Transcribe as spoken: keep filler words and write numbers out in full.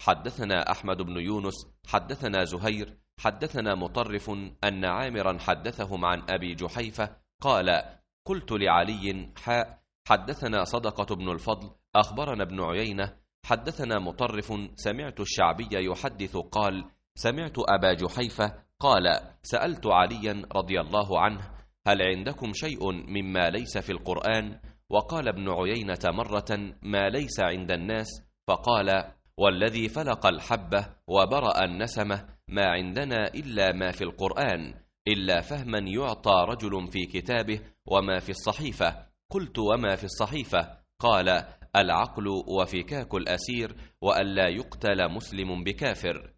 حدثنا أحمد بن يونس حدثنا زهير حدثنا مطرف أن عامرا حدثهم عن أبي جحيفة قال قلت لعلي حاء حدثنا صدقة بن الفضل أخبرنا ابن عيينة حدثنا مطرف سمعت الشعبي يحدث قال سمعت أبا جحيفة قال سألت عليا رضي الله عنه هل عندكم شيء مما ليس في القرآن؟ وقال ابن عيينة مرة ما ليس عند الناس، فقال والذي فلق الحبة وبرأ النسمة ما عندنا إلا ما في القرآن إلا فهما يعطى رجل في كتابه وما في الصحيفة. قلت وما في الصحيفة؟ قال العقل وفكاك الأسير وألا يقتل مسلم بكافر.